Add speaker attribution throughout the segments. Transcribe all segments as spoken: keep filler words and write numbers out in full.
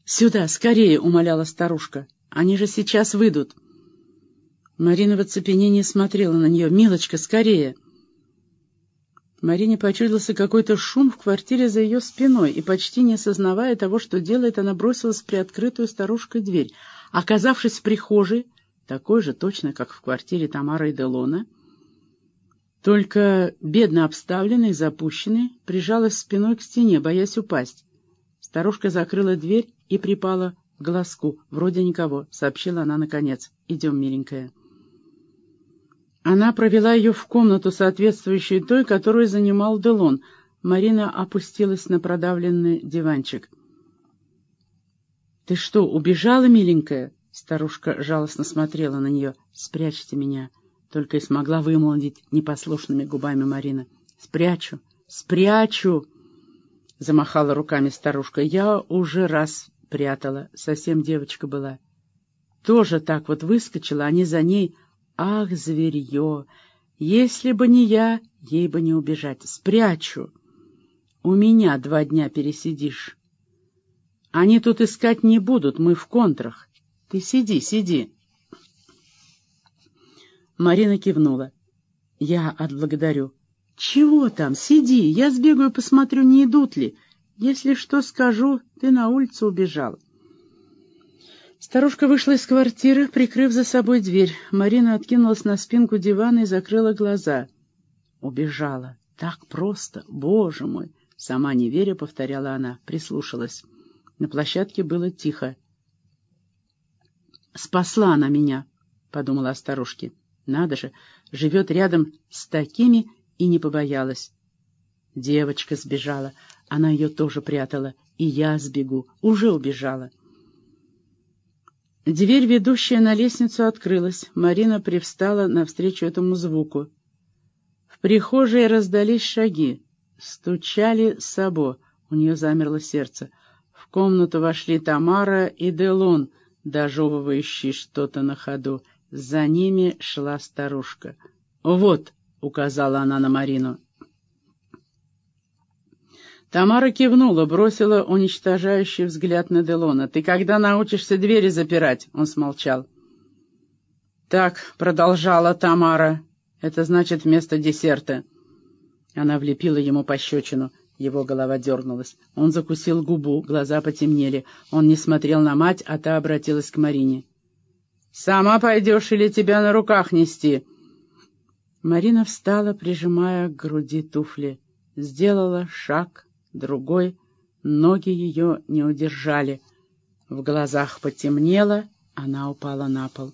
Speaker 1: «Сюда, скорее!» — умоляла старушка. «Они же сейчас выйдут!» Марина в оцепенении смотрела на нее. «Милочка, скорее!» Марине почудился какой-то шум в квартире за ее спиной, и, почти не осознавая того, что делает, она бросилась в приоткрытую старушкой дверь. Оказавшись в прихожей, такой же точно, как в квартире Тамары и Делона, только бедно обставленной и запущенной, прижалась спиной к стене, боясь упасть. Старушка закрыла дверь и припала к глазку. «Вроде никого», — сообщила она наконец. «Идем, миленькая». Она провела ее в комнату, соответствующую той, которую занимал Делон. Марина опустилась на продавленный диванчик. «Ты что, убежала, миленькая?» Старушка жалостно смотрела на нее. «Спрячьте меня», — только и смогла вымолвить непослушными губами Марина. «Спрячу, спрячу», — замахала руками старушка. «Я уже раз прятала, совсем девочка была. Тоже так вот выскочила, они за ней. Ах, зверье! Если бы не я, ей бы не убежать. Спрячу. У меня два дня пересидишь. Они тут искать не будут, мы в контрах. Ты сиди, сиди». Марина кивнула. «Я отблагодарю». «Чего там? Сиди, я сбегаю, посмотрю, не идут ли. Если что скажу, ты на улицу убежал». Старушка вышла из квартиры, прикрыв за собой дверь. Марина откинулась на спинку дивана и закрыла глаза. «Убежала. Так просто. Боже мой!» Сама не веря, повторяла она, прислушалась. На площадке было тихо. «Спасла она меня», — подумала о старушке. «Надо же, живет рядом с такими и не побоялась. Девочка сбежала, она ее тоже прятала, и я сбегу, уже убежала». Дверь, ведущая на лестницу, открылась. Марина привстала навстречу этому звуку. В прихожей раздались шаги. Стучали сабо. У нее замерло сердце. В комнату вошли Тамара и Делон, дожевывающие что-то на ходу. За ними шла старушка. «Вот», — указала она на Марину. Тамара кивнула, бросила уничтожающий взгляд на Делона. «Ты когда научишься двери запирать?» Он смолчал. «Так», — продолжала Тамара, — «это значит вместо десерта». Она влепила ему пощечину. Его голова дернулась. Он закусил губу, глаза потемнели. Он не смотрел на мать, а та обратилась к Марине. «Сама пойдешь или тебя на руках нести?» Марина встала, прижимая к груди туфли. Сделала шаг, другой. Ноги ее не удержали. В глазах потемнело, она упала на пол.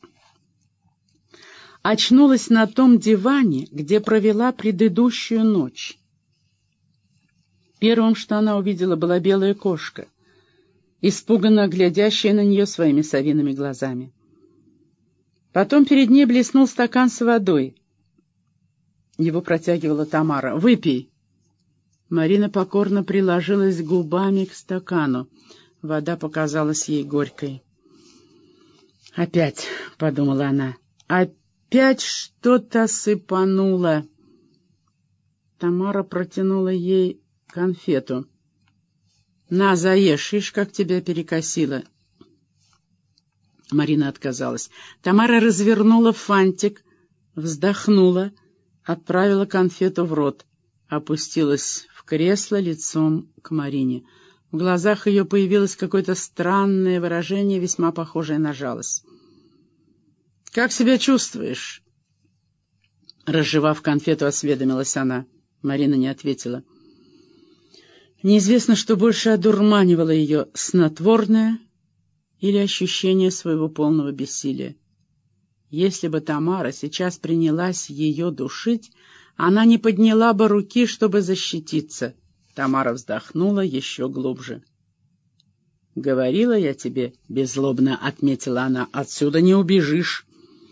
Speaker 1: Очнулась на том диване, где провела предыдущую ночь. Первым, что она увидела, была белая кошка, испуганно глядящая на нее своими совиными глазами. Потом перед ней блеснул стакан с водой. Его протягивала Тамара. «Выпей». Марина покорно приложилась губами к стакану. Вода показалась ей горькой. «Опять», — подумала она, — «опять что-то сыпануло». Тамара протянула ей конфету. «На, заешь, ишь, как тебя перекосило». Марина отказалась. Тамара развернула фантик, вздохнула, отправила конфету в рот, опустилась в кресло лицом к Марине. В глазах ее появилось какое-то странное выражение, весьма похожее на жалость. «Как себя чувствуешь?» Разжевав конфету, осведомилась она. Марина не ответила. Неизвестно, что больше одурманивало ее, снотворное или ощущение своего полного бессилия. Если бы Тамара сейчас принялась ее душить, она не подняла бы руки, чтобы защититься. Тамара вздохнула еще глубже. «Говорила я тебе», — беззлобно отметила она, — «отсюда не убежишь».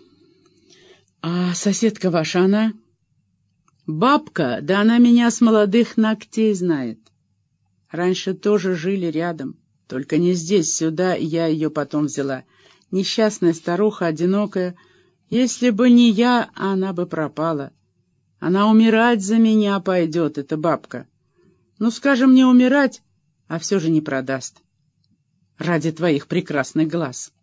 Speaker 1: «А соседка ваша, она?» «Бабка, да она меня с молодых ногтей знает. Раньше тоже жили рядом, только не здесь, сюда я ее потом взяла. Несчастная старуха, одинокая. Если бы не я, она бы пропала. Она умирать за меня пойдет, эта бабка. Ну, скажем, не умирать, а все же не продаст. ради твоих прекрасных глаз.